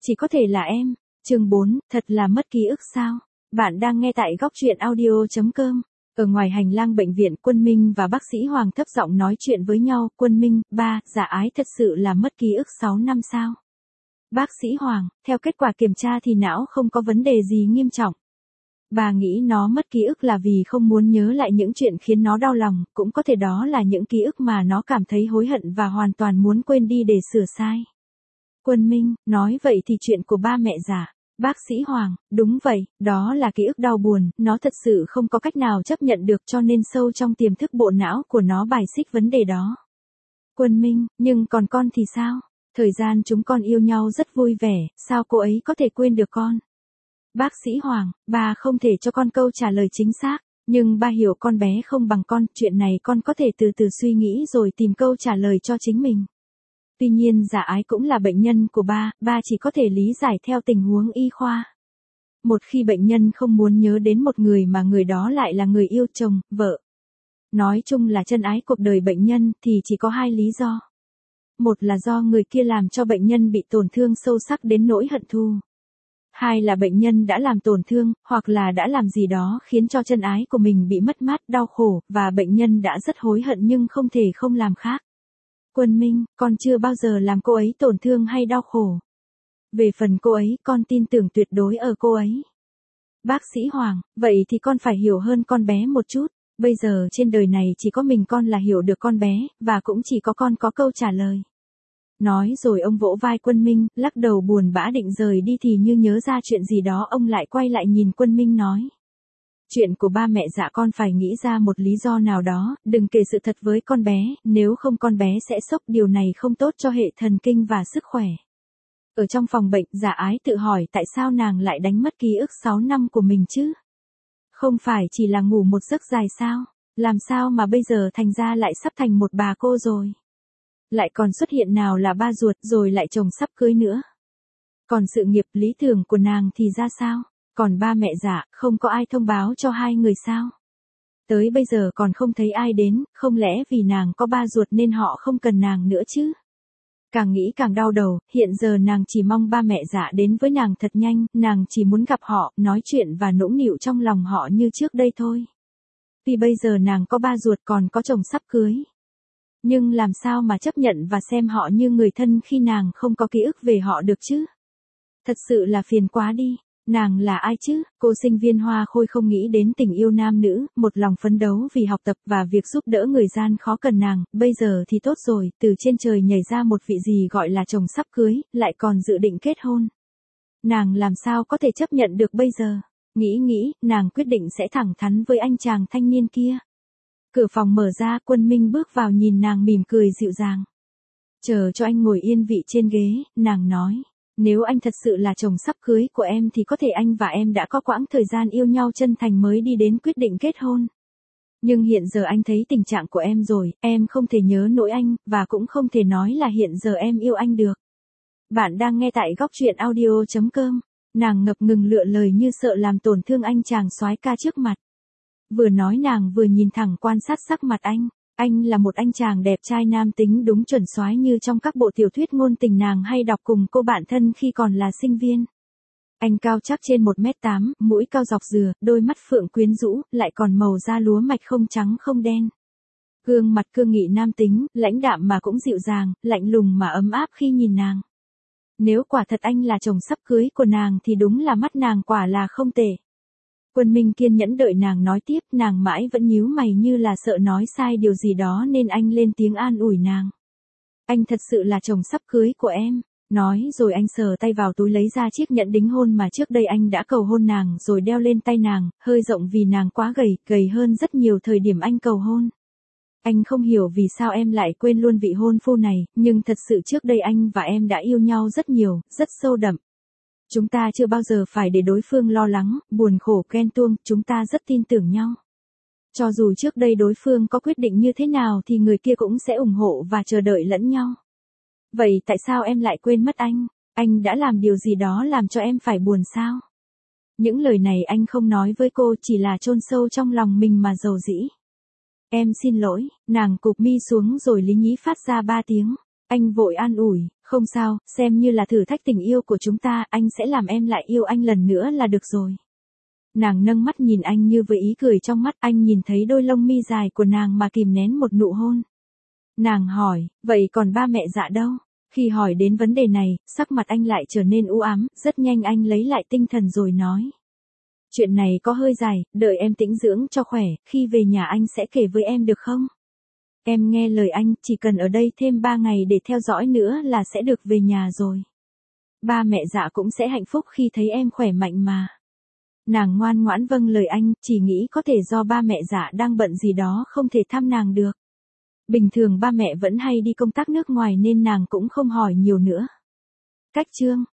Chỉ có thể là em. Chương 4, thật là mất ký ức sao? Bạn đang nghe tại góc truyện audio.com. Ở ngoài hành lang bệnh viện, Quân Minh và bác sĩ Hoàng thấp giọng nói chuyện với nhau. Quân Minh, ba, Dạ Ái thật sự là mất ký ức 6 năm sao? Bác sĩ Hoàng, theo kết quả kiểm tra thì não không có vấn đề gì nghiêm trọng. Bà nghĩ nó mất ký ức là vì không muốn nhớ lại những chuyện khiến nó đau lòng, cũng có thể đó là những ký ức mà nó cảm thấy hối hận và hoàn toàn muốn quên đi để sửa sai. Quân Minh, nói vậy thì chuyện của ba mẹ Dạ. Bác sĩ Hoàng, đúng vậy, đó là ký ức đau buồn, nó thật sự không có cách nào chấp nhận được cho nên sâu trong tiềm thức bộ não của nó bài xích vấn đề đó. Quân Minh, nhưng còn con thì sao? Thời gian chúng con yêu nhau rất vui vẻ, sao cô ấy có thể quên được con? Bác sĩ Hoàng, ba không thể cho con câu trả lời chính xác, nhưng ba hiểu con bé không bằng con, chuyện này con có thể từ từ suy nghĩ rồi tìm câu trả lời cho chính mình. Tuy nhiên Dạ Ái cũng là bệnh nhân của ba chỉ có thể lý giải theo tình huống y khoa. Một khi bệnh nhân không muốn nhớ đến một người mà người đó lại là người yêu chồng, vợ. Nói chung là chân ái cuộc đời bệnh nhân thì chỉ có hai lý do. Một là do người kia làm cho bệnh nhân bị tổn thương sâu sắc đến nỗi hận thù. Hai là bệnh nhân đã làm tổn thương, hoặc là đã làm gì đó khiến cho chân ái của mình bị mất mát, đau khổ, và bệnh nhân đã rất hối hận nhưng không thể không làm khác. Quân Minh, con chưa bao giờ làm cô ấy tổn thương hay đau khổ. Về phần cô ấy, con tin tưởng tuyệt đối ở cô ấy. Bác sĩ Hoàng, vậy thì con phải hiểu hơn con bé một chút. Bây giờ trên đời này chỉ có mình con là hiểu được con bé, và cũng chỉ có con có câu trả lời. Nói rồi ông vỗ vai Quân Minh, lắc đầu buồn bã định rời đi thì như nhớ ra chuyện gì đó ông lại quay lại nhìn Quân Minh nói. Chuyện của ba mẹ Dạ con phải nghĩ ra một lý do nào đó, đừng kể sự thật với con bé, nếu không con bé sẽ sốc, điều này không tốt cho hệ thần kinh và sức khỏe. Ở trong phòng bệnh, Dạ Ái tự hỏi tại sao nàng lại đánh mất ký ức 6 năm của mình chứ? Không phải chỉ là ngủ một giấc dài sao? Làm sao mà bây giờ thành ra lại sắp thành một bà cô rồi? Lại còn xuất hiện nào là ba ruột rồi lại chồng sắp cưới nữa? Còn sự nghiệp lý tưởng của nàng thì ra sao? Còn ba mẹ Dạ, không có ai thông báo cho hai người sao? Tới bây giờ còn không thấy ai đến, không lẽ vì nàng có ba ruột nên họ không cần nàng nữa chứ? Càng nghĩ càng đau đầu, hiện giờ nàng chỉ mong ba mẹ Dạ đến với nàng thật nhanh, nàng chỉ muốn gặp họ, nói chuyện và nũng nịu trong lòng họ như trước đây thôi. Vì bây giờ nàng có ba ruột còn có chồng sắp cưới. Nhưng làm sao mà chấp nhận và xem họ như người thân khi nàng không có ký ức về họ được chứ? Thật sự là phiền quá đi. Nàng là ai chứ? Cô sinh viên Hoa Khôi không nghĩ đến tình yêu nam nữ, một lòng phấn đấu vì học tập và việc giúp đỡ người gian khó cần nàng, bây giờ thì tốt rồi, từ trên trời nhảy ra một vị gì gọi là chồng sắp cưới, lại còn dự định kết hôn. Nàng làm sao có thể chấp nhận được bây giờ? Nghĩ, nàng quyết định sẽ thẳng thắn với anh chàng thanh niên kia. Cửa phòng mở ra, Quân Minh bước vào nhìn nàng mỉm cười dịu dàng. Chờ cho anh ngồi yên vị trên ghế, nàng nói. Nếu anh thật sự là chồng sắp cưới của em thì có thể anh và em đã có quãng thời gian yêu nhau chân thành mới đi đến quyết định kết hôn. Nhưng hiện giờ anh thấy tình trạng của em rồi, em không thể nhớ nỗi anh, và cũng không thể nói là hiện giờ em yêu anh được. Bạn đang nghe tại góc truyện audio.com. Nàng ngập ngừng lựa lời như sợ làm tổn thương anh chàng soái ca trước mặt. Vừa nói nàng vừa nhìn thẳng quan sát sắc mặt anh. Anh là một anh chàng đẹp trai nam tính đúng chuẩn soái như trong các bộ tiểu thuyết ngôn tình nàng hay đọc cùng cô bạn thân khi còn là sinh viên. Anh cao chắc trên 1m8, mũi cao dọc dừa, đôi mắt phượng quyến rũ, lại còn màu da lúa mạch không trắng không đen. Gương mặt cương nghị nam tính, lãnh đạm mà cũng dịu dàng, lạnh lùng mà ấm áp khi nhìn nàng. Nếu quả thật anh là chồng sắp cưới của nàng thì đúng là mắt nàng quả là không tệ. Quân Minh kiên nhẫn đợi nàng nói tiếp, nàng mãi vẫn nhíu mày như là sợ nói sai điều gì đó nên anh lên tiếng an ủi nàng. Anh thật sự là chồng sắp cưới của em. Nói rồi anh sờ tay vào túi lấy ra chiếc nhẫn đính hôn mà trước đây anh đã cầu hôn nàng rồi đeo lên tay nàng, hơi rộng vì nàng quá gầy hơn rất nhiều thời điểm anh cầu hôn. Anh không hiểu vì sao em lại quên luôn vị hôn phu này, nhưng thật sự trước đây anh và em đã yêu nhau rất nhiều, rất sâu đậm. Chúng ta chưa bao giờ phải để đối phương lo lắng, buồn khổ ghen tuông, chúng ta rất tin tưởng nhau. Cho dù trước đây đối phương có quyết định như thế nào thì người kia cũng sẽ ủng hộ và chờ đợi lẫn nhau. Vậy tại sao em lại quên mất anh? Anh đã làm điều gì đó làm cho em phải buồn sao? Những lời này anh không nói với cô chỉ là chôn sâu trong lòng mình mà dầu dĩ. Em xin lỗi, nàng cụp mi xuống rồi lý nhí phát ra 3 tiếng. Anh vội an ủi, Không sao, xem như là thử thách tình yêu của chúng ta, anh sẽ làm em lại yêu anh lần nữa là được rồi. Nàng nâng mắt nhìn anh như với ý cười trong mắt, anh nhìn thấy đôi lông mi dài của nàng mà kìm nén một nụ hôn. Nàng hỏi, vậy còn ba mẹ Dạ đâu? Khi hỏi đến vấn đề này, sắc mặt anh lại trở nên u ám, rất nhanh anh lấy lại tinh thần rồi nói. Chuyện này có hơi dài, đợi em tĩnh dưỡng cho khỏe, khi về nhà anh sẽ kể với em được không? Em nghe lời anh, chỉ cần ở đây thêm 3 ngày để theo dõi nữa là sẽ được về nhà rồi. Ba mẹ Dạ cũng sẽ hạnh phúc khi thấy em khỏe mạnh mà. Nàng ngoan ngoãn vâng lời anh, chỉ nghĩ có thể do ba mẹ Dạ đang bận gì đó không thể thăm nàng được. Bình thường ba mẹ vẫn hay đi công tác nước ngoài nên nàng cũng không hỏi nhiều nữa. Cách chương